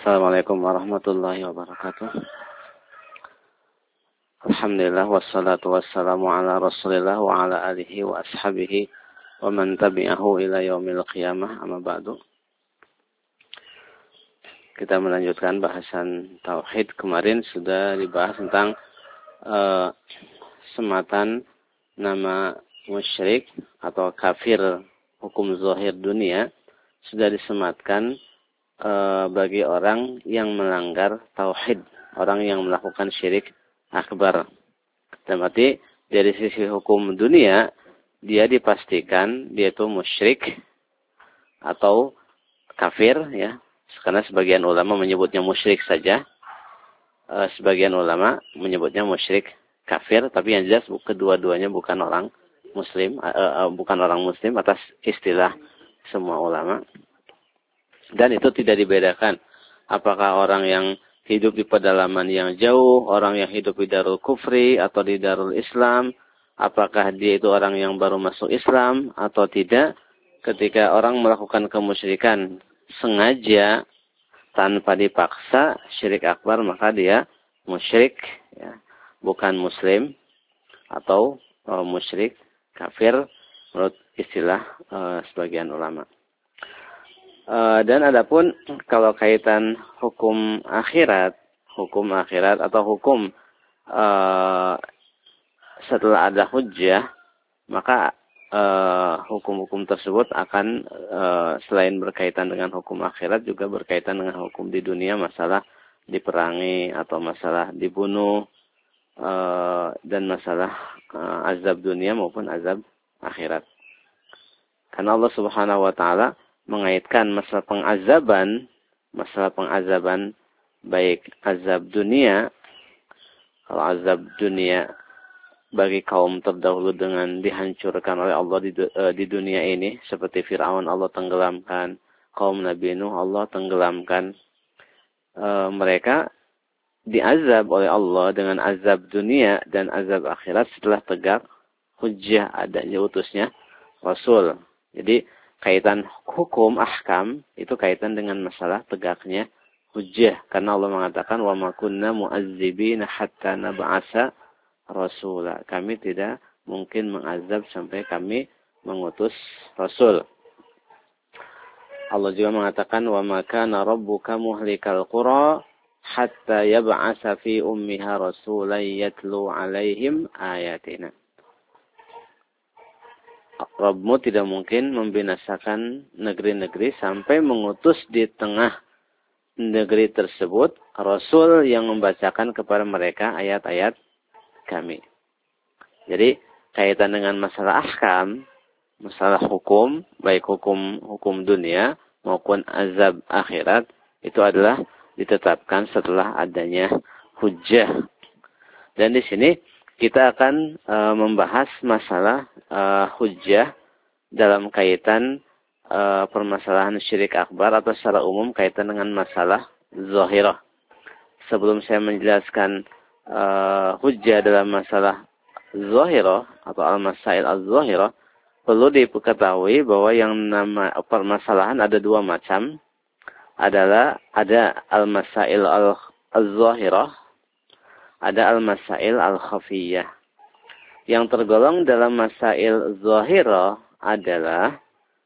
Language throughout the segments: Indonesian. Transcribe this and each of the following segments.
Assalamualaikum warahmatullahi wabarakatuh. Alhamdulillah wassalatu wassalamu ala Rasulillah wa ala alihi wa ashabihi wa man tabi'ahu ila yaumil qiyamah, amma ba'du. Kita melanjutkan bahasan tauhid. Kemarin sudah dibahas tentang sematan nama musyrik atau kafir hukum zahir dunia sudah disematkan bagi orang yang melanggar tauhid, orang yang melakukan syirik akbar. Dan berarti dari sisi hukum dunia dia dipastikan dia itu musyrik atau kafir, ya. Karena sebagian ulama menyebutnya musyrik saja, sebagian ulama menyebutnya musyrik kafir, tapi yang jelas kedua-duanya bukan orang muslim, bukan orang muslim atas istilah semua ulama. Dan itu tidak dibedakan apakah orang yang hidup di pedalaman yang jauh, orang yang hidup di Darul Kufri atau di Darul Islam, apakah dia itu orang yang baru masuk Islam atau tidak. Ketika orang melakukan kemusyrikan sengaja tanpa dipaksa, syirik akbar, maka dia musyrik, ya, bukan muslim atau musyrik kafir menurut istilah sebagian ulama. Dan adapun kalau kaitan hukum akhirat atau hukum setelah ada hujjah, maka hukum-hukum tersebut akan selain berkaitan dengan hukum akhirat juga berkaitan dengan hukum di dunia, masalah diperangi atau masalah dibunuh, dan masalah azab dunia maupun azab akhirat. Karena Allah Subhanahu wa taala mengaitkan masalah pengazaban baik azab dunia, kalau azab dunia bagi kaum terdahulu dengan dihancurkan oleh Allah di dunia ini, seperti Fir'aun Allah tenggelamkan, kaum Nabi Nuh Allah tenggelamkan, mereka diazab oleh Allah dengan azab dunia dan azab akhirat setelah tegak hujjah adanya utusnya Rasul. Jadi kaitan hukum ahkam itu kaitan dengan masalah tegaknya hujjah, karena Allah mengatakan wa ma kunna mu'azzibina hatta nab'asa rasula. Kami tidak mungkin mengazab sampai kami mengutus rasul. Allah juga mengatakan wa ma kana rabbuka muhlikal qura hatta yab'asa fi ummiha rasulan yatlu 'alaihim ayatina. Rabbmu tidak mungkin membinasakan negeri-negeri sampai mengutus di tengah negeri tersebut Rasul yang membacakan kepada mereka ayat-ayat kami. Jadi kaitan dengan masalah ahkam, masalah hukum, baik hukum dunia maupun azab akhirat, itu adalah ditetapkan setelah adanya hujjah. Dan di sini kita akan membahas masalah hujjah dalam kaitan permasalahan syirik akbar atau secara umum kaitan dengan masalah zahirah. Sebelum saya menjelaskan hujjah dalam masalah zahirah atau al-masail al-zahirah, perlu diketahui bahwa yang nama permasalahan ada dua macam. Ada al-masail al-zahirah, ada al-masail al-khafiyah. Yang tergolong dalam masail zahirah adalah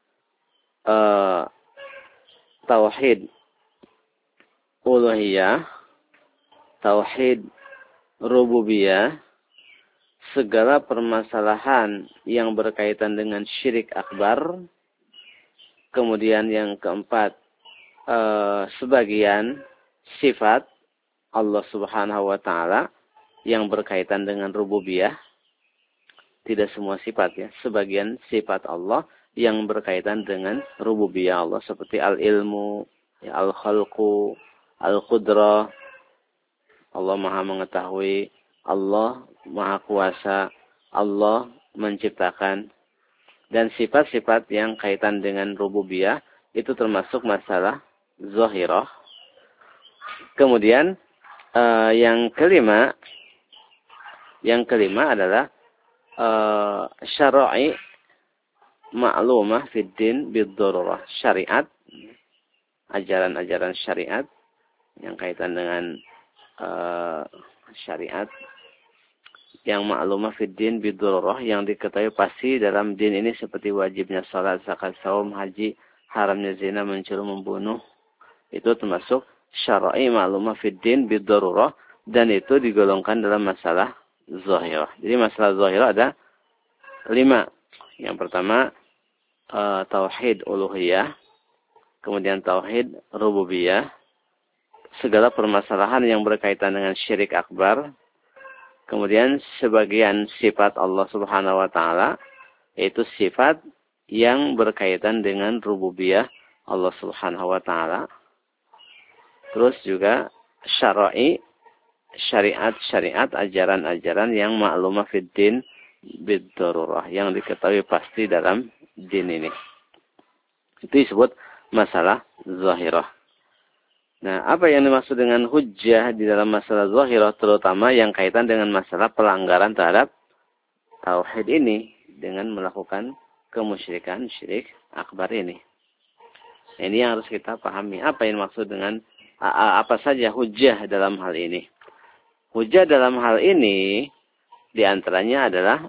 tauhid uluhiyah, tauhid rububiyah, segala permasalahan yang berkaitan dengan syirik akbar. Kemudian yang keempat, sebagian sifat Allah Subhanahu wa taala yang berkaitan dengan rububiyah. Tidak semua sifat, ya, sebagian sifat Allah yang berkaitan dengan rububiyah Allah, seperti al-ilmu, ya, al-khalqu, al-qudrah. Allah Maha mengetahui, Allah Maha kuasa, Allah menciptakan. Dan sifat-sifat yang kaitan dengan rububiyah itu termasuk masalah zahirah. Kemudian yang kelima adalah syara'i ma'lumah fid din bid-darurah, syariat, ajaran-ajaran syariat yang kaitan dengan syariat, yang ma'lumah fid din bidururah, yang diketahui pasti dalam din ini seperti wajibnya salat, zakat, saum, haji, haramnya zina, mencuri, membunuh. Itu termasuk syar'i ma'lumah fid din bidururah, dan itu digolongkan dalam masalah zahirah. Jadi masalah zahirah ada 5. Yang pertama tauhid uluhiyah, kemudian tauhid rububiyah, segala permasalahan yang berkaitan dengan syirik akbar, kemudian sebagian sifat Allah Subhanahu wa taala, yaitu sifat yang berkaitan dengan rububiyah Allah Subhanahu wa taala. Terus juga syar'i, syariat-syariat, ajaran-ajaran yang ma'lumah fid din bid-darurah, yang diketahui pasti dalam din ini. Itu disebut masalah zahirah. Nah, apa yang dimaksud dengan hujjah di dalam masalah zahirah, terutama yang kaitan dengan masalah pelanggaran terhadap tauhid ini dengan melakukan kemusyrikan, syirik akbar ini. Ini yang harus kita pahami. Apa yang dimaksud dengan apa saja hujjah dalam hal ini? Hujjah dalam hal ini diantaranya adalah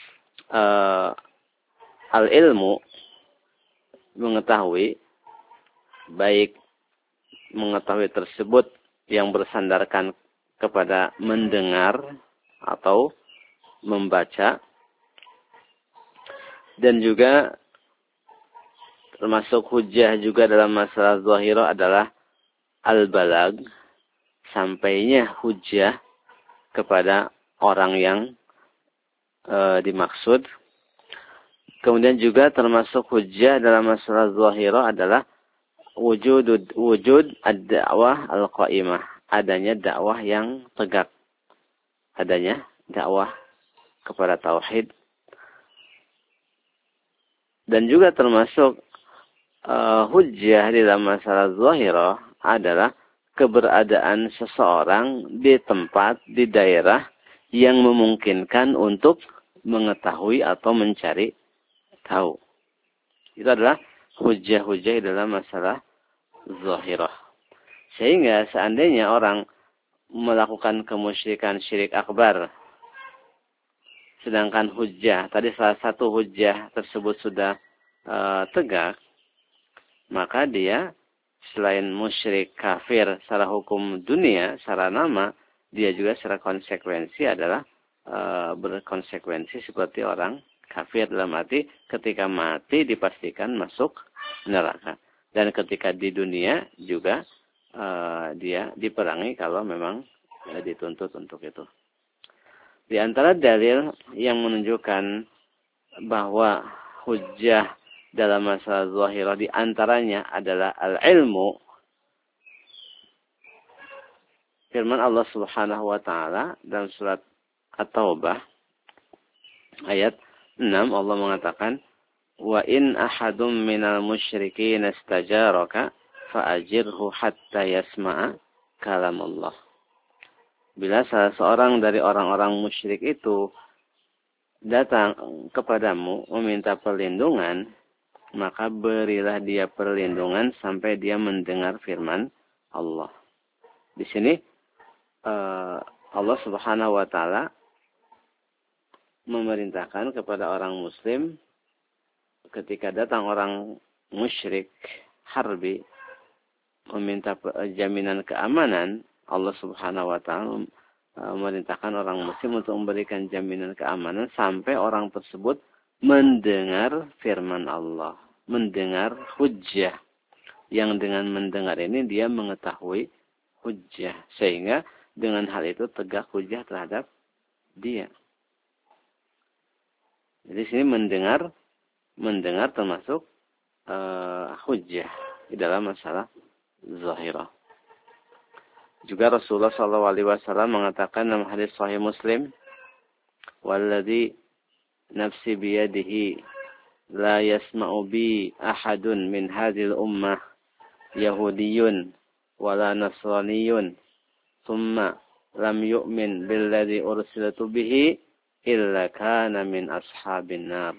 al-ilmu, mengetahui, baik mengetahui tersebut yang bersandarkan kepada mendengar atau membaca, dan juga termasuk hujjah juga dalam masalah zahirah adalah al-balag, sampainya hujjah kepada orang yang dimaksud. Kemudian juga termasuk hujjah dalam masalah zahirah adalah wujud ad-da'wah al-qa'imah, adanya dakwah yang tegak, adanya dakwah kepada tauhid. Dan juga termasuk hujjah di dalam masalah zahirah adalah keberadaan seseorang di tempat, di daerah yang memungkinkan untuk mengetahui atau mencari tahu. Itu adalah hujjah-hujjah dalam masalah zahirah. Sehingga seandainya orang melakukan kemusyrikan syirik akbar, sedangkan hujjah, tadi salah satu hujjah tersebut sudah tegak, maka dia selain musyrik kafir secara hukum dunia, secara nama, dia juga secara konsekuensi adalah berkonsekuensi seperti orang kafir, dalam arti ketika mati dipastikan masuk neraka. Dan ketika di dunia juga dia diperangi kalau memang dituntut untuk itu. Di antara dalil yang menunjukkan bahwa hujjah dalam masalah zahirah di antaranya adalah al-ilmu. Firman Allah Subhanahu wa taala dalam surat At-Taubah ayat 6, Allah mengatakan, "Wa in ahadum minal musyrikin istajaraka fa'ajirhu hatta yasma'a kalam Allah." Bila salah seorang dari orang-orang musyrik itu datang kepadamu meminta perlindungan, maka berilah dia perlindungan sampai dia mendengar firman Allah. Di sini Allah Subhanahu wa taala memerintahkan kepada orang muslim ketika datang orang musyrik harbi meminta jaminan keamanan, Allah Subhanahu wa taala memerintahkan orang muslim untuk memberikan jaminan keamanan sampai orang tersebut mendengar firman Allah, mendengar hujjah. Yang dengan mendengar ini dia mengetahui hujjah, sehingga dengan hal itu tegak hujjah terhadap dia. Jadi sini mendengar termasuk hujjah di dalam masalah zahirah. Juga Rasulullah SAW mengatakan dalam hadis Sahih Muslim, "Walladzi nafsi biyadihi la yasma'u bi ahadun min hadhil ummah yahudiyyun wala nasraniyyun thumma lam yu'min billadzi ursiltu bihi illa kana min ashabin nar."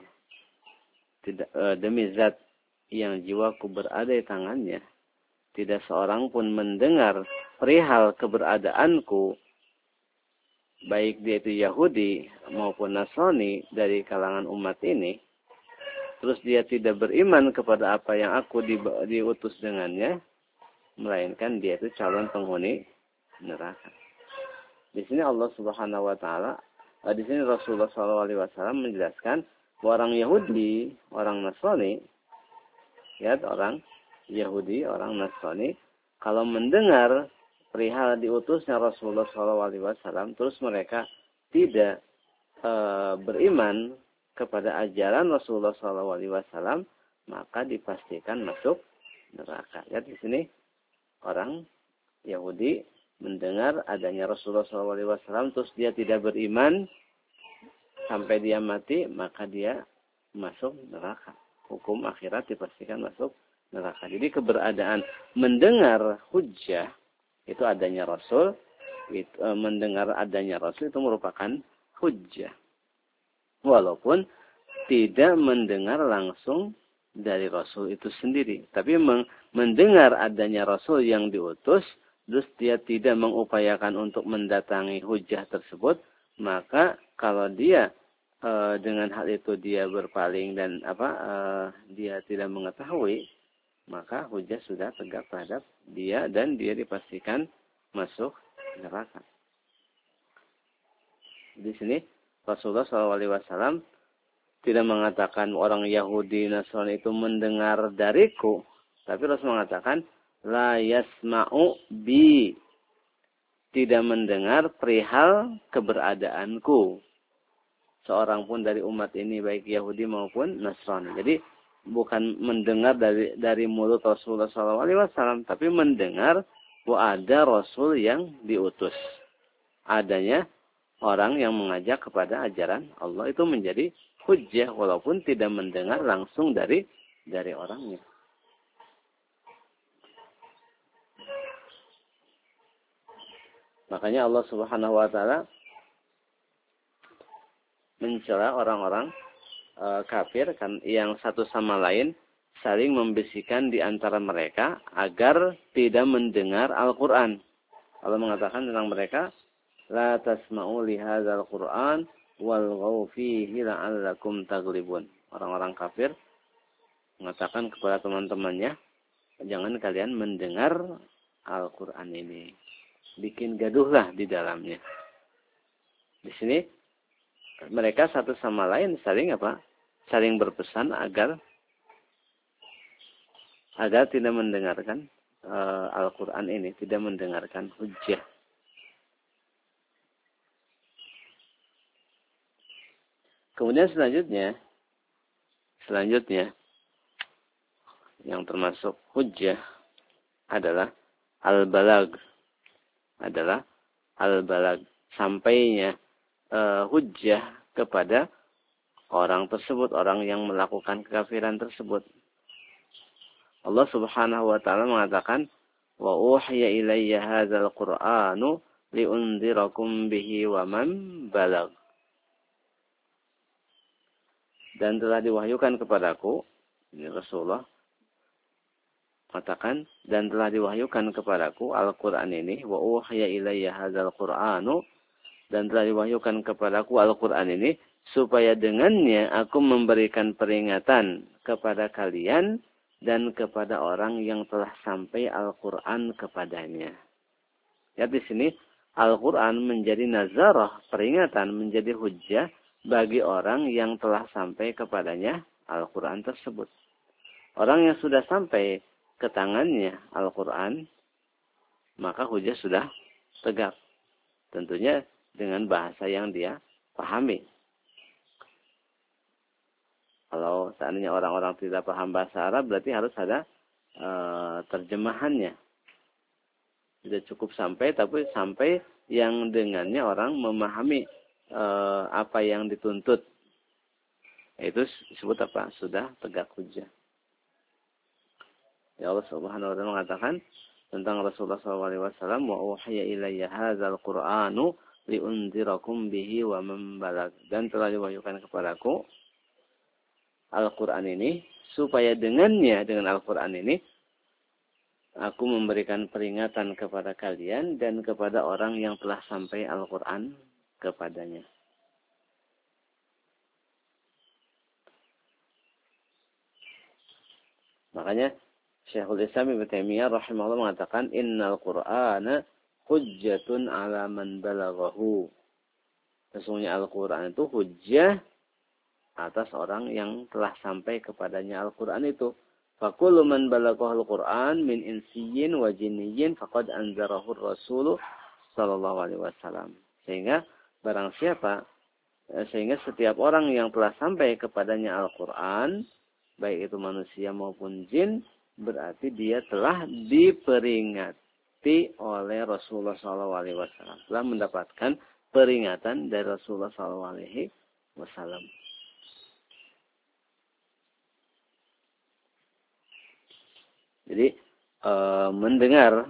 Demi zat yang jiwaku berada di tangannya, tidak seorang pun mendengar perihal keberadaanku, baik dia itu Yahudi maupun Nasrani dari kalangan umat ini, terus dia tidak beriman kepada apa yang aku diutus dengannya, melainkan dia itu calon penghuni neraka. Di sini Allah Subhanahu wa taala, di sini Rasulullah SAW menjelaskan bahwa orang Yahudi, orang Nasrani, ya, orang Yahudi, orang Nasrani, kalau mendengar perihal diutusnya Rasulullah SAW, terus mereka tidak beriman kepada ajaran Rasulullah SAW, maka dipastikan masuk neraka. Ya, di sini orang Yahudi mendengar adanya Rasulullah SAW, terus dia tidak beriman sampai dia mati, maka dia masuk neraka. Hukum akhirat dipastikan masuk neraka. Jadi keberadaan mendengar hujjah itu adanya Rasul, mendengar adanya Rasul itu merupakan hujjah. Walaupun tidak mendengar langsung dari Rasul itu sendiri, tapi mendengar adanya Rasul yang diutus, terus dia tidak mengupayakan untuk mendatangi hujjah tersebut, maka kalau dia dengan hal itu dia berpaling dan dia tidak mengetahui, maka hujjah sudah tegak terhadap dia dan dia dipastikan masuk neraka. Di sini Rasulullah SAW tidak mengatakan orang Yahudi Nasrani itu mendengar dariku, tapi Rasul mengatakan la yasma'u bi, tidak mendengar perihal keberadaanku seorang pun dari umat ini, baik Yahudi maupun Nasrani. Jadi bukan mendengar dari mulut Rasulullah SAW, tapi mendengar bahwa ada Rasul yang diutus, adanya orang yang mengajak kepada ajaran Allah, itu menjadi hujjah walaupun tidak mendengar langsung dari orangnya. Makanya Allah Subhanahu wa taala mencela orang-orang kafir kan yang satu sama lain saling membisikkan di antara mereka agar tidak mendengar Al-Qur'an. Allah mengatakan tentang mereka, la tasma'u li hadzal Qur'an walghaw fihi la'allakum taghlibun. Orang-orang kafir mengatakan kepada teman-temannya, jangan kalian mendengar Al-Qur'an ini. Bikin gaduhlah di dalamnya. Di sini mereka satu sama lain saling berpesan agar tidak mendengarkan Al-Qur'an ini, tidak mendengarkan hujjah. Kemudian selanjutnya yang termasuk hujjah adalah al-balag. Sampainya hujjah kepada orang tersebut, orang yang melakukan kekafiran tersebut. Allah Subhanahu wa taala mengatakan, wa uhiya ilayya hadzal qur'anu liunzirakum bihi wa man balag. Dan telah diwahyukan kepadaku, ini Rasulullah katakan, dan telah diwahyukan kepadaku Al-Qur'an ini, wa uhiya ilayya hadzal qur'anu, dan telah diwahyukan kepadaku Al-Qur'an ini supaya dengannya aku memberikan peringatan kepada kalian dan kepada orang yang telah sampai Al-Qur'an kepadanya. Ya, di sini Al-Qur'an menjadi nazarah, peringatan, menjadi hujjah bagi orang yang telah sampai kepadanya Al-Qur'an tersebut. Orang yang sudah sampai ke tangannya Al-Qur'an, maka hujjah sudah tegak. Tentunya dengan bahasa yang dia pahami. Kalau seandainya orang-orang tidak paham bahasa Arab, berarti harus ada terjemahannya. Tidak cukup sampai, tapi sampai yang dengannya orang memahami apa yang dituntut. Itu disebut apa? Sudah tegak hujjah. Ya, Allah Subhanahu wa taala mengatakan tentang Rasulullah SAW, wa uhiya ilayya hadzal qur'anu liunzirakum bihi wa man balag. Dan telah diwahyukan kepadaku Al-Qur'an ini supaya dengannya, dengan Al-Qur'an ini Aku memberikan peringatan kepada kalian dan kepada orang yang telah sampai Al-Quran kepadanya. Makanya Syekhul Islam Ibnu Taimiyah rahimahullah mengatakan innal Qur'ana hujjatun 'ala man balaghahu. Sesungguhnya Al-Qur'an itu hujjah atas orang yang telah sampai kepadanya Al-Qur'an itu. Fakullu man balaghahu al-Qur'an min insiyyin wa jinniyyin faqad anzarahu ar-rasul sallallahu alaihi wasallam. Sehingga setiap orang yang telah sampai kepadanya Al-Qur'an, baik itu manusia maupun jin, berarti dia telah diperingati oleh Rasulullah sallallahu alaihi wasallam. Telah mendapatkan peringatan dari Rasulullah sallallahu alaihi wasallam. Jadi mendengar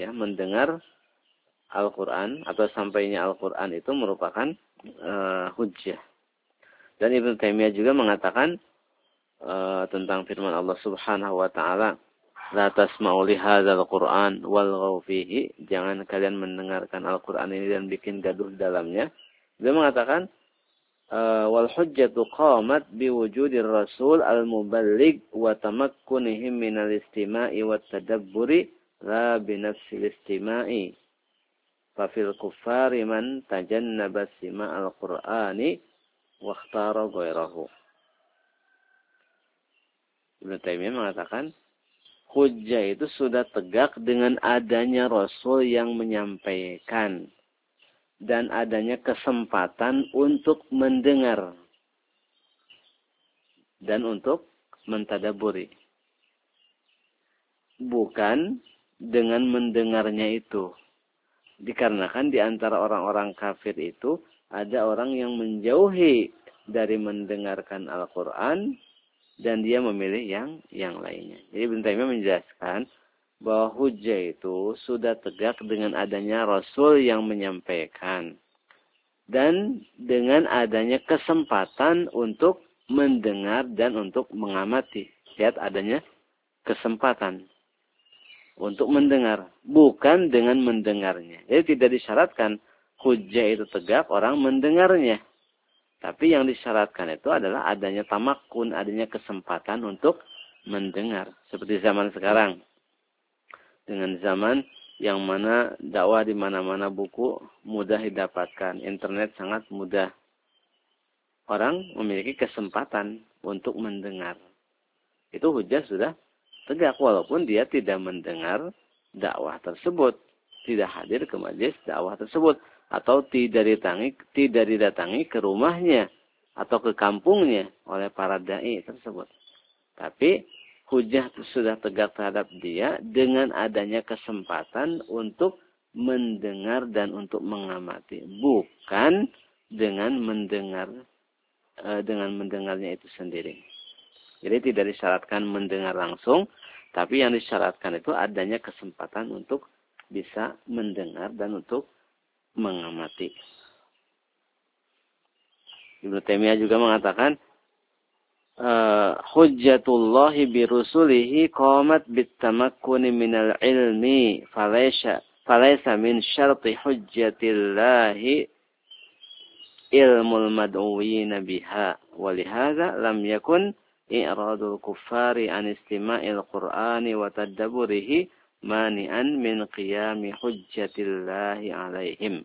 Al-Quran atau sampainya Al-Quran itu merupakan hujjah. Dan Ibnu Taimiyah juga mengatakan tentang firman Allah Subhanahu wa taala, "La tasma'u li hadzal Qur'an walghaw fihi." Jangan kalian mendengarkan Al-Quran ini dan bikin gaduh di dalamnya. Dia mengatakan wal hujjatu qamat biwujudir rasul al-muballigh wa tamakkunihim minal istima'i wat tadabburi la binafsil istima'i. Fa fil kuffari man tajannaba sima'al qur'ani wa ikhtara ghairahu. Ibnu Taimiyah mengatakan hujjah itu sudah tegak dengan adanya rasul yang menyampaikan dan adanya kesempatan untuk mendengar dan untuk mentadaburi. Bukan dengan mendengarnya itu. Dikarenakan di antara orang-orang kafir itu ada orang yang menjauhi dari mendengarkan Al-Quran dan dia memilih yang lainnya. Jadi Ibnu Taimiyah menjelaskan bahwa hujjah itu sudah tegak dengan adanya Rasul yang menyampaikan. Dan dengan adanya kesempatan untuk mendengar dan untuk mengamati. Lihat adanya kesempatan untuk mendengar. Bukan dengan mendengarnya. Jadi tidak disyaratkan hujjah itu tegak orang mendengarnya. Tapi yang disyaratkan itu adalah adanya tamakkun, adanya kesempatan untuk mendengar. Seperti zaman sekarang. Dengan zaman yang mana dakwah di mana-mana, buku mudah didapatkan, internet sangat mudah. Orang memiliki kesempatan untuk mendengar. Itu hujjah sudah tegak walaupun dia tidak mendengar dakwah tersebut, tidak hadir ke majelis dakwah tersebut, atau tidak didatangi ke rumahnya atau ke kampungnya oleh para dai tersebut. Tapi hujjah sudah tegak terhadap dia dengan adanya kesempatan untuk mendengar dan untuk mengamati, bukan dengan mendengarnya itu sendiri. Jadi tidak disyaratkan mendengar langsung, tapi yang disyaratkan itu adanya kesempatan untuk bisa mendengar dan untuk mengamati. Ibnu Taimiyah juga mengatakan hujjatullahi birusulihi qamat bitamakkuni minal ilmi falaysa min syarti hujjatillahi ilmul mad'uwina biha walihada lam yakun i'radul kuffari an istima'il qur'ani wa tadabburihi mani'an min qiyami hujjatillahi alaihim.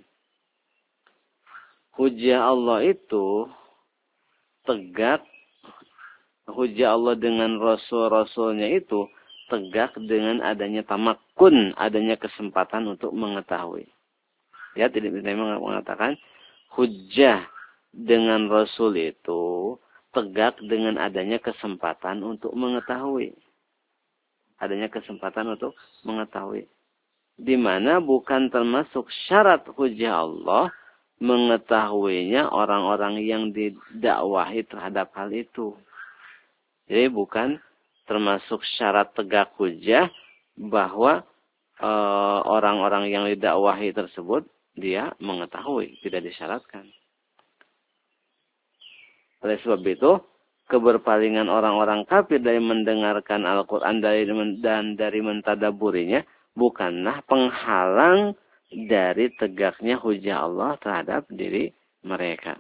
Hujjah Allah itu tegak, hujjah Allah dengan rasul-rasulnya itu tegak dengan adanya tamakkun, adanya kesempatan untuk mengetahui. Ya, tidak bisa mengatakan hujjah dengan rasul itu tegak dengan adanya kesempatan untuk mengetahui. Adanya kesempatan untuk mengetahui. Di mana bukan termasuk syarat hujjah Allah mengetahuinya orang-orang yang didakwahi terhadap hal itu. Jadi bukan termasuk syarat tegak hujjah bahwa orang-orang yang didakwahi tersebut dia mengetahui, tidak disyaratkan. Oleh sebab itu keberpalingan orang-orang kafir dari mendengarkan Al-Quran dan dari mentadaburinya bukanlah penghalang dari tegaknya hujah Allah terhadap diri mereka.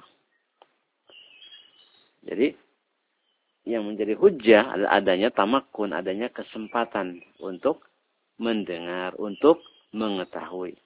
Jadi yang menjadi hujah adalah adanya tamakun, adanya kesempatan untuk mendengar, untuk mengetahui.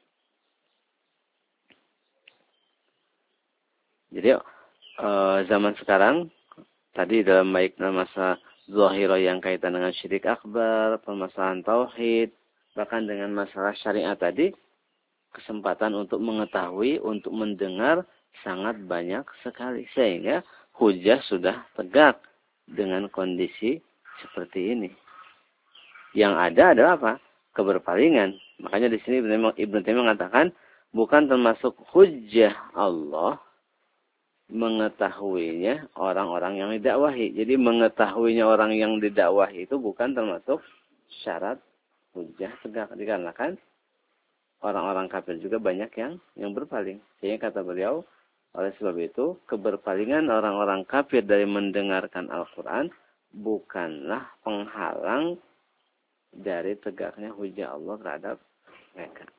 Jadi zaman sekarang tadi dalam baik dalam masa zahirah yang kaitan dengan syirik akbar, permasalahan tauhid, bahkan dengan masalah syariat tadi, kesempatan untuk mengetahui, untuk mendengar sangat banyak sekali. Sehingga hujah sudah tegak dengan kondisi seperti ini. Yang ada adalah apa? Keberpalingan. Makanya di sini Ibnu Taimiyah mengatakan bukan termasuk hujah Allah mengetahuinya orang-orang yang didakwahi. Jadi mengetahuinya orang yang didakwahi itu bukan termasuk syarat hujah tegak. Dikarenakan orang-orang kafir juga banyak yang berpaling. Sehingga kata beliau, oleh sebab itu keberpalingan orang-orang kafir dari mendengarkan Al-Quran bukanlah penghalang dari tegaknya hujah Allah terhadap mereka.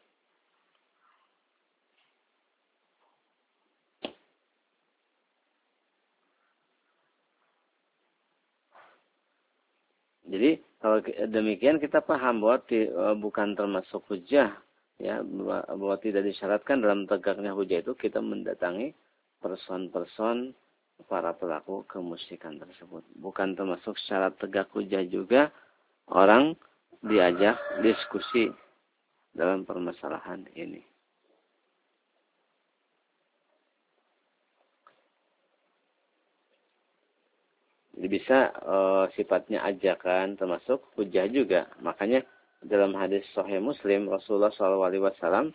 Jadi kalau demikian kita paham bahwa bukan termasuk hujah, ya, bahwa tidak disyaratkan dalam tegaknya hujah itu kita mendatangi person-person para pelaku kemusyrikan tersebut. Bukan termasuk syarat tegak hujah juga orang diajak diskusi dalam permasalahan ini. Jadi bisa sifatnya ajakan termasuk hujah juga. Makanya dalam hadis Sahih Muslim Rasulullah SAW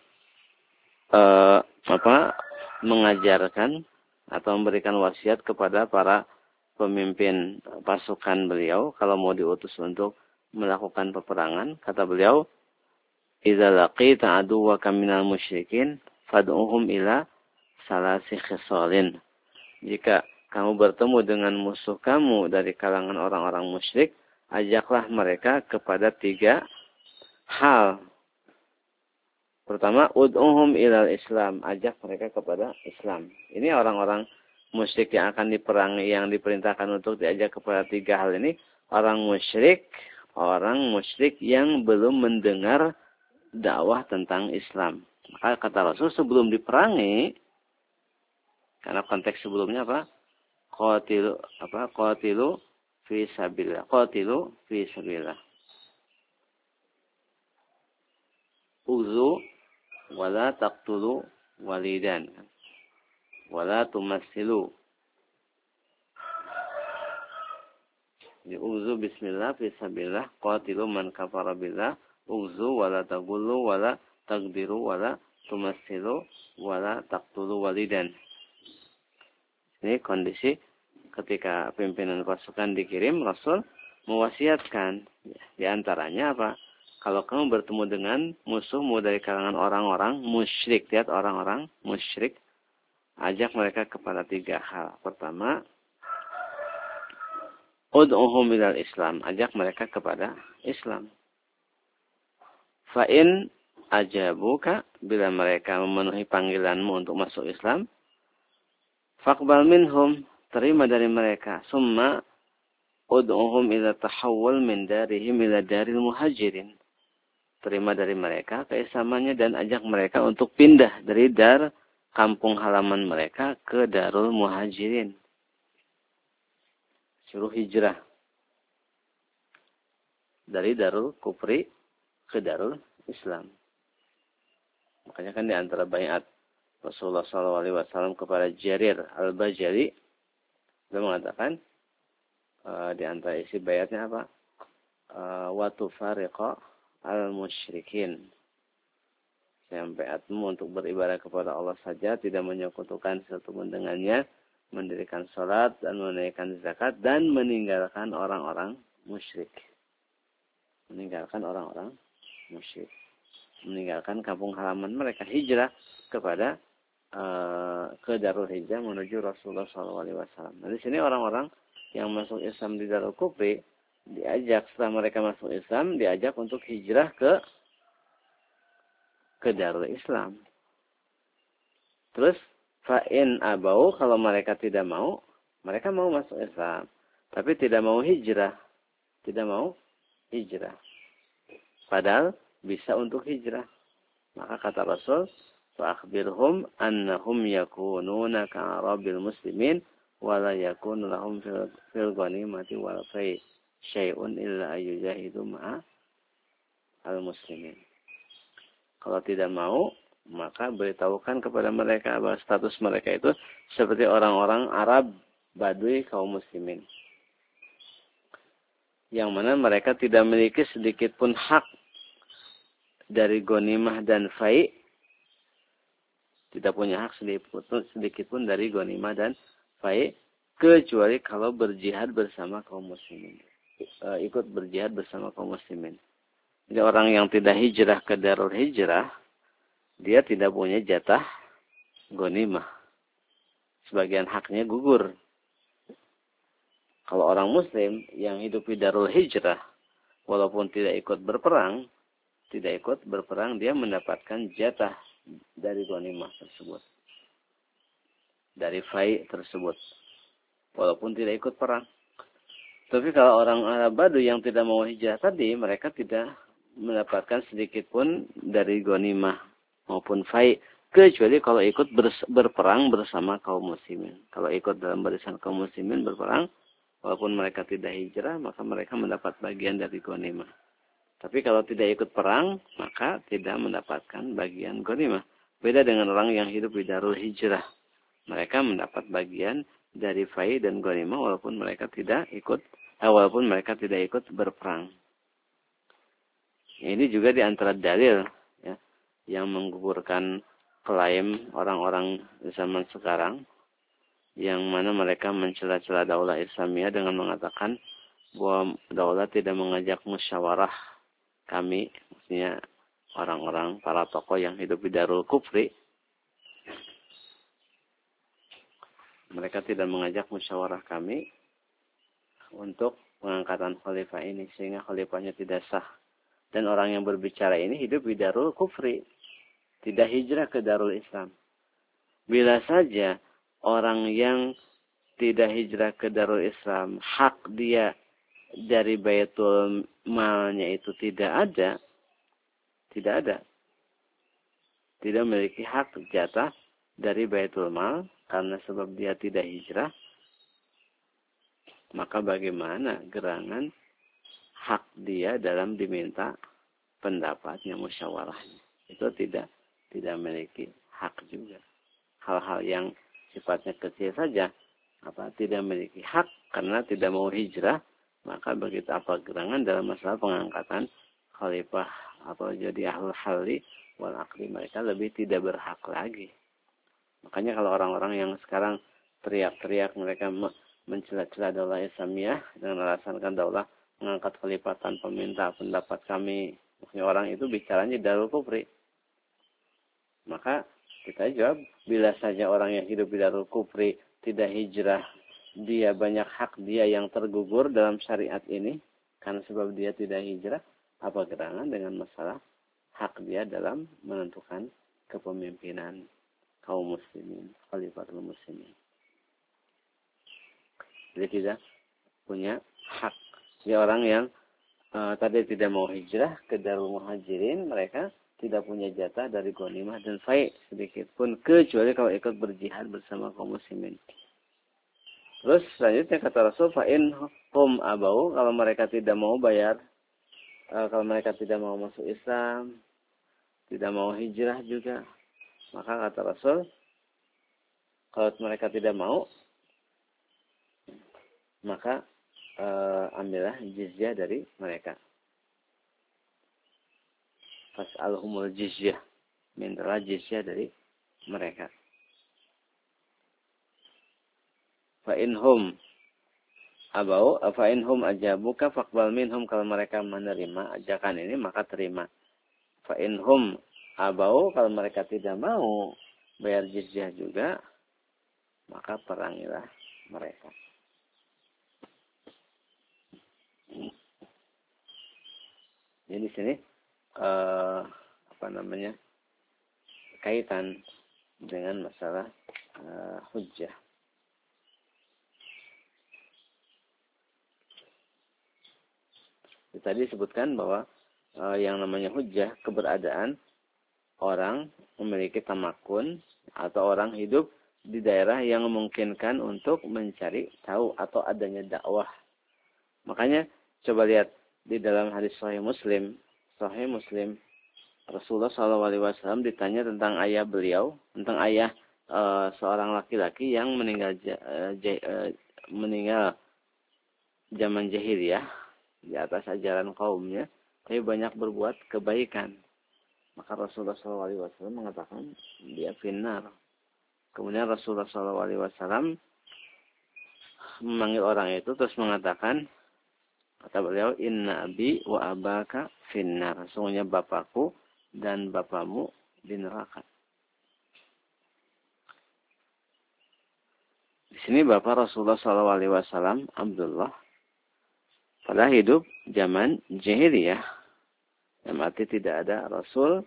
mengajarkan atau memberikan wasiat kepada para pemimpin pasukan beliau kalau mau diutus untuk melakukan peperangan. Kata beliau, "Idza laqita aduwwaka minal musyrikin fad'uhum ila salasi khisalin." Jika kamu bertemu dengan musuh kamu dari kalangan orang-orang musyrik, ajaklah mereka kepada 3 hal. Pertama, ud'uhum ilal Islam, ajak mereka kepada Islam. Ini orang-orang musyrik yang akan diperangi, yang diperintahkan untuk diajak kepada 3 hal ini, orang musyrik yang belum mendengar dakwah tentang Islam. Maka kata Rasul sebelum diperangi, karena konteks sebelumnya apa? Qatilu fi sabilillah. Qatilu fi sabilillah. Uzu wala taqtulu walidan. Wala tumassilu. Uzu bismillah fi sabilillah. Qatilu man kafara billah. Uzu wala tagullu wala tagdiru wala tumassilu wala taqtulu walidan. Ini kondisi ketika pimpinan pasukan dikirim, Rasul mewasiatkan. Di antaranya apa? Kalau kamu bertemu dengan musuhmu dari kalangan orang-orang musyrik, lihat orang-orang musyrik, ajak mereka kepada 3 hal. Pertama, ud'uhum ilal Islam, ajak mereka kepada Islam. Fa'in ajabuka, bila mereka memenuhi panggilanmu untuk masuk Islam, faqbal minhum, terima dari mereka. Summa ud'uhum ila tahawwul min darihim ila daril muhajirin. Terima dari mereka keislamannya dan ajak mereka untuk pindah dari dar kampung halaman mereka ke darul muhajirin. Suruh hijrah dari darul kufri ke darul Islam. Makanya kan di antara baiat Rasulullah SAW kepada Jarir al-Bajali, dia mengatakan di antara isi bayatnya apa? Wa tufariqa al-musyrikin. Sampai atmu untuk beribadah kepada Allah saja, tidak menyekutukan sesuatu dengannya, mendirikan salat dan menunaikan zakat dan meninggalkan orang-orang musyrik. Meninggalkan orang-orang musyrik. Meninggalkan kampung halaman mereka, hijrah kepada ke Darul Hijrah menuju Rasulullah SAW. Nah, di sini orang-orang yang masuk Islam di Darul Kufri, diajak setelah mereka masuk Islam, diajak untuk hijrah ke Darul Islam. Terus fa'in abau, kalau mereka tidak mau, mereka mau masuk Islam, tapi tidak mau hijrah. Tidak mau hijrah. Padahal bisa untuk hijrah. Maka kata Rasul, fa'akhbirhum annahum yakununa ka'arabil muslimin wala yakunu lahum fil ghanimati wal fai syai'un illa ayyujahidu ma'a al-muslimin. Kalau tidak mau, maka beritahukan kepada mereka bahwa status mereka itu seperti orang-orang Arab Badui kaum muslimin. Yang mana mereka tidak memiliki sedikit pun hak dari ghanimah dan fai. Tidak punya hak sedikit pun dari ghanimah dan fai, kecuali kalau berjihad bersama kaum muslimin. Ikut berjihad bersama kaum muslimin. Jadi orang yang tidak hijrah ke Darul Hijrah, dia tidak punya jatah ghanimah. Sebagian haknya gugur. Kalau orang muslim yang hidup di Darul Hijrah, walaupun tidak ikut berperang, dia mendapatkan jatah dari ghanimah tersebut. Dari fai tersebut. Walaupun tidak ikut perang. Tapi kalau orang Arab Badui yang tidak mau hijrah tadi, mereka tidak mendapatkan sedikit pun dari ghanimah maupun fai, kecuali kalau ikut berperang bersama kaum muslimin. Kalau ikut dalam barisan kaum muslimin berperang, walaupun mereka tidak hijrah, maka mereka mendapat bagian dari ghanimah. Tapi kalau tidak ikut perang, maka tidak mendapatkan bagian ghanimah. Beda dengan orang yang hidup di Darul Hijrah. Mereka mendapat bagian dari fai dan ghanimah walaupun mereka tidak ikut berperang. Ini juga di antara dalil ya, yang menggugurkan klaim orang-orang zaman sekarang, yang mana mereka mencela-cela daulah Islamiyah dengan mengatakan bahwa daulah tidak mengajak musyawarah kami, maksudnya orang-orang, para tokoh yang hidup di Darul Kufri. Mereka tidak mengajak musyawarah kami untuk pengangkatan khalifah ini, sehingga khalifahnya tidak sah. Dan orang yang berbicara ini hidup di Darul Kufri, tidak hijrah ke Darul Islam. Bila saja orang yang tidak hijrah ke Darul Islam, hak dia dari Baitul Malnya itu tidak ada. Tidak memiliki hak jatah dari Baitul Mal karena sebab dia tidak hijrah. Maka bagaimana gerangan hak dia dalam diminta pendapatnya, musyawarahnya? Itu tidak memiliki hak juga. Hal-hal yang sifatnya kecil saja tidak memiliki hak karena tidak mau hijrah, maka begitu apa gerangan dalam masalah pengangkatan khalifah atau jadi ahlul halli wal aqdi, mereka lebih tidak berhak lagi. Makanya kalau orang-orang yang sekarang teriak-teriak, mereka mencela-cela daulah Islamiyah dengan alasan kan daulah mengangkat khalifah tanpa minta pendapat kami. Maksudnya orang itu bicaranya Darul Kufri. Maka kita jawab, bila saja orang yang hidup di Darul Kufri tidak hijrah, dia banyak hak dia yang tergugur dalam syariat ini karena sebab dia tidak hijrah, apa gerangan dengan masalah hak dia dalam menentukan kepemimpinan kaum muslimin, khalifatul muslimin. Jadi tidak punya hak. Jadi orang yang tadi tidak mau hijrah ke Darul Muhajirin, mereka tidak punya jatah dari ghanimah dan fai sedikit pun, kecuali kalau ikut berjihad bersama kaum muslimin. Terus selanjutnya kata Rasul, fa'in hum abau, kalau mereka tidak mau bayar, kalau mereka tidak mau masuk Islam, tidak mau hijrah juga, maka kata Rasul, kalau mereka tidak mau, maka ambillah jizyah dari mereka. Fas'alhumul jizyah, mintalah jizyah dari mereka. Fa'inhum abau, fa'inhum ajabuka faqbal minhum, kalau mereka menerima ajakan ini maka terima. Fa'inhum abau, kalau mereka tidak mau bayar jizyah juga, maka perangilah mereka. Jadi di sini kaitan dengan masalah hujjah. Tadi disebutkan bahwa yang namanya hujjah, keberadaan orang memiliki tamakun atau orang hidup di daerah yang memungkinkan untuk mencari tahu atau adanya dakwah. Makanya coba lihat di dalam hadis Sahih Muslim, Rasulullah SAW ditanya tentang ayah beliau, tentang ayah seorang laki-laki yang meninggal zaman jahiliyah di atas ajaran kaumnya, tapi banyak berbuat kebaikan. Maka Rasulullah SAW mengatakan dia finnar. Kemudian Rasulullah SAW memanggil orang itu terus mengatakan, kata beliau, inna abi wa abaka finnar. Sesungguhnya bapakku dan bapamu di neraka. Di sini bapak Rasulullah SAW, Abdullah, pada hidup zaman jahiliyah, yang arti tidak ada Rasul.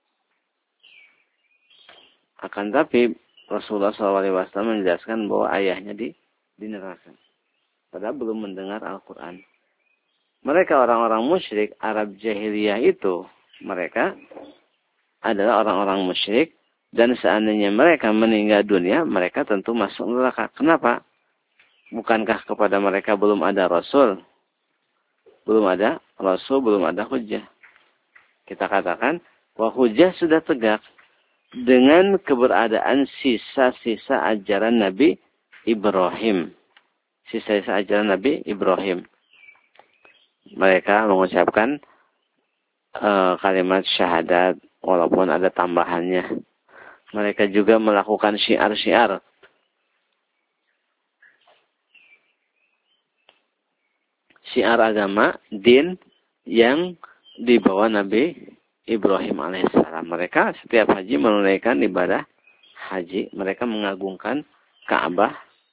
Akan tapi Rasulullah SAW menjelaskan bahwa ayahnya di neraka. Padahal belum mendengar Al-Quran. Mereka orang-orang musyrik Arab jahiliyah itu, mereka adalah orang-orang musyrik, dan seandainya mereka meninggal dunia, mereka tentu masuk neraka. Kenapa? Bukankah kepada mereka belum ada Rasul? Belum ada Rasul, belum ada hujjah. Kita katakan bahwa hujjah sudah tegak dengan keberadaan sisa-sisa ajaran Nabi Ibrahim. Sisa-sisa ajaran Nabi Ibrahim. Mereka mengucapkan kalimat syahadat walaupun ada tambahannya. Mereka juga melakukan syiar-syiar. Syiar agama, din yang dibawa Nabi Ibrahim alaihissalam. Mereka setiap haji menunaikan ibadah haji. Mereka mengagungkan Ka'bah.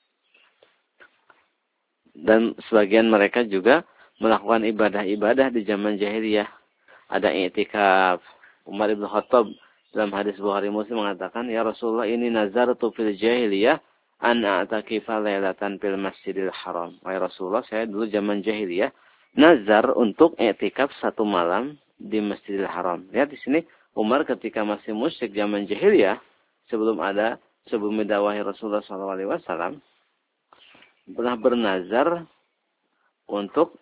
Dan sebagian mereka juga melakukan ibadah-ibadah di zaman jahiliyah. Ada i'tikaf. Umar ibn Khattab dalam hadis Bukhari Muslim mengatakan, ya Rasulullah, ini nazartu fil jahiliyah an a'takifa lailatan fil masjidil haram. Wahai Rasulullah, saya dulu zaman jahiliyah nazar untuk i'tikaf satu malam di Masjidil Haram. Lihat di sini Umar ketika masih musyrik zaman jahiliyah, sebelum dakwah Rasulullah SAW, pernah bernazar untuk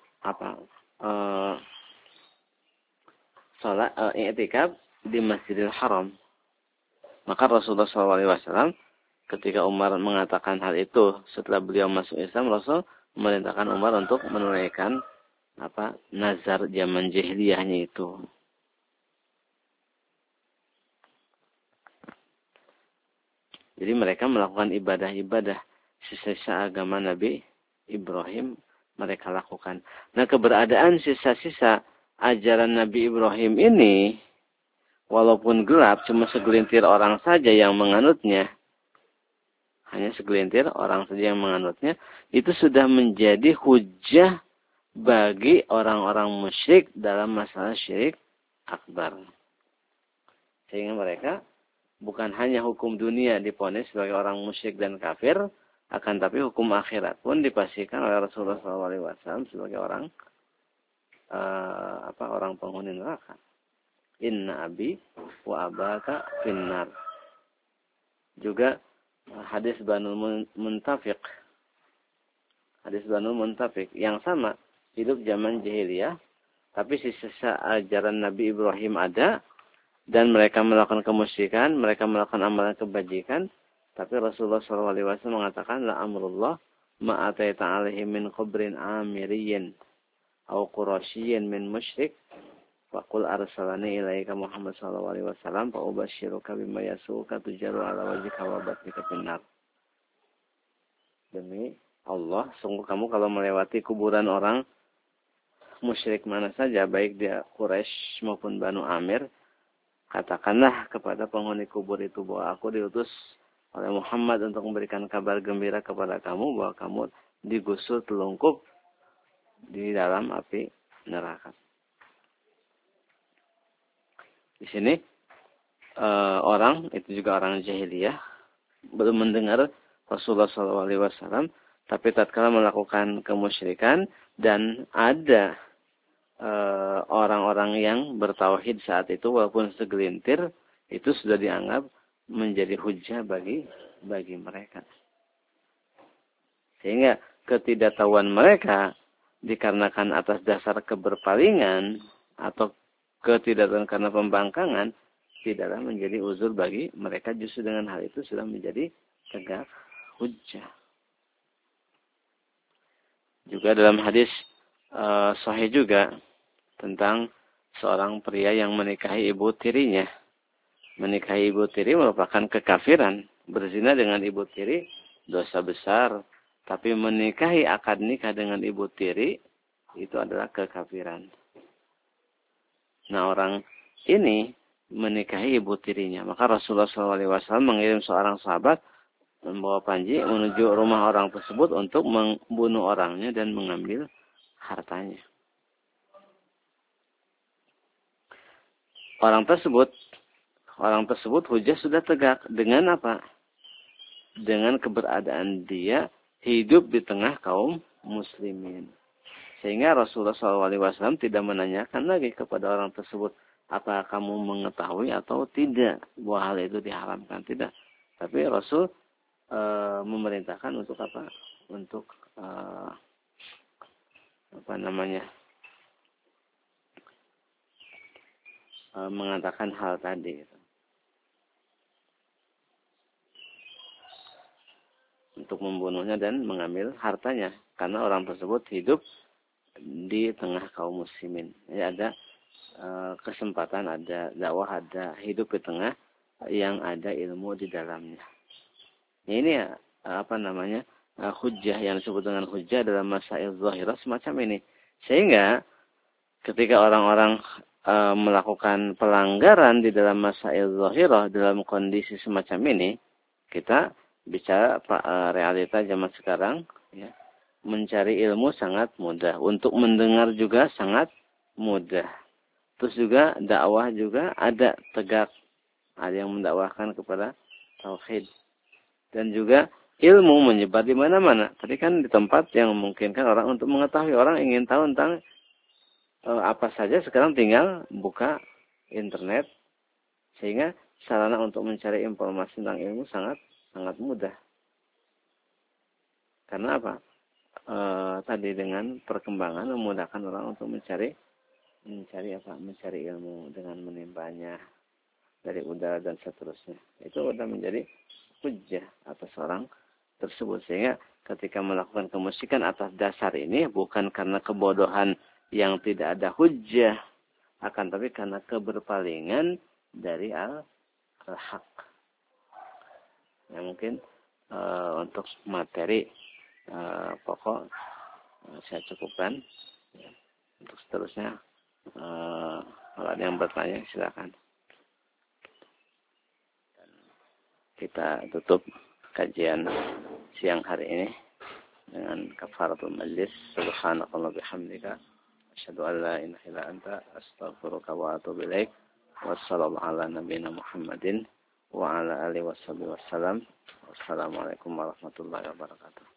salat i'tikaf di Masjidil Haram. Maka Rasulullah SAW ketika Umar mengatakan hal itu setelah beliau masuk Islam, Rasul memerintahkan Umar untuk menunaikan nazar zaman jahiliyahnya itu. Jadi mereka melakukan ibadah-ibadah sisa-sisa agama Nabi Ibrahim mereka lakukan. Nah, keberadaan sisa-sisa ajaran Nabi Ibrahim ini walaupun gelap, cuma segelintir orang saja yang menganutnya. Hanya segelintir orang saja yang menganutnya, itu sudah menjadi hujjah bagi orang-orang musyrik dalam masalah syirik akbar. Sehingga mereka bukan hanya hukum dunia diponis sebagai orang musyrik dan kafir, akan tapi hukum akhirat pun dipastikan oleh Rasulullah SAW sebagai orang penghuni neraka. Inna abi wa abaka finnar. Juga hadis Banul Muntafiq. Hadis Banul Muntafiq yang sama, hidup zaman jahiliyah, tapi sisa ajaran Nabi Ibrahim ada, dan mereka melakukan kemusyrikan, mereka melakukan amalan kebajikan, tapi Rasulullah SAW mengatakan, la amrullah ma'ataita alaihi min kubrin amiriyin au qurasyiyin min musyrik faqul arsalani ilaika Muhammad SAW fa'ubashiruka bima yasuka tujaru ala wajhika wa batnika finnar. Demi Allah, sungguh kamu kalau melewati kuburan orang musyrik mana saja, baik dia Quraisy maupun Banu Amir, katakanlah kepada penghuni kubur itu bahwa aku diutus oleh Muhammad untuk memberikan kabar gembira kepada kamu bahwa kamu digusur telungkup di dalam api neraka. Di sini orang itu juga orang jahiliyah belum mendengar Rasulullah SAW, tapi tatkala melakukan kemusyrikan dan ada orang-orang yang bertauhid saat itu walaupun segelintir, itu sudah dianggap menjadi hujah bagi mereka. Sehingga ketidaktahuan mereka dikarenakan atas dasar keberpalingan atau ketidaktahuan karena pembangkangan tidaklah menjadi uzur bagi mereka, justru dengan hal itu sudah menjadi tegak hujjah. Juga dalam hadis sahih juga tentang seorang pria yang menikahi ibu tirinya. Menikahi ibu tiri merupakan kekafiran. Berzina dengan ibu tiri dosa besar. Tapi menikahi akad nikah dengan ibu tiri itu adalah kekafiran. Nah, orang ini menikahi ibu tirinya. Maka Rasulullah SAW mengirim seorang sahabat membawa panji menuju rumah orang tersebut untuk membunuh orangnya dan mengambil hartanya. Orang tersebut hujah sudah tegak. Dengan apa? Dengan keberadaan dia hidup di tengah kaum muslimin. Sehingga Rasulullah SAW tidak menanyakan lagi kepada orang tersebut, apa kamu mengetahui atau tidak bahwa hal itu diharamkan. Tidak. Tapi Rasul memerintahkan untuk apa? Untuk mengatakan hal tadi. Untuk membunuhnya dan mengambil hartanya. Karena orang tersebut hidup di tengah kaum muslimin. Jadi ada kesempatan, ada dakwah, ada hidup di tengah yang ada ilmu di dalamnya. Ini hujjah yang disebut dengan hujjah dalam masail zahirah semacam ini. Sehingga ketika orang-orang melakukan pelanggaran di dalam masail zahirah dalam kondisi semacam ini, kita bicara realita zaman sekarang, ya, mencari ilmu sangat mudah. Untuk mendengar juga sangat mudah. Terus juga dakwah juga ada tegak. Ada yang mendakwahkan kepada tauhid. Dan juga ilmu menyebar di mana-mana. Tadi kan di tempat yang memungkinkan orang untuk mengetahui. Orang ingin tahu tentang apa saja, sekarang tinggal buka internet. Sehingga sarana untuk mencari informasi tentang ilmu sangat mudah. Karena apa? Tadi dengan perkembangan memudahkan orang untuk mencari ilmu dengan menimbanya dari udara dan seterusnya. Itu sudah menjadi hujjah atas orang tersebut. Sehingga ketika melakukan kemusyrikan atas dasar ini bukan karena kebodohan yang tidak ada hujjah, akan tapi karena keberpalingan dari al-haq. Ya, mungkin untuk materi pokok saya cukupkan. Untuk seterusnya kalau ada yang bertanya silakan. Dan kita tutup kajian siang hari ini dengan kafaratul majlis. Subhanakallah bihamdika asyhadu an la ilaha illa anta astaghfiruka wa atubu ilaik. Wassallallahu ala nabiyyina Muhammadin wa ala alihi wasallam. Wassalamualaikum warahmatullahi wabarakatuh.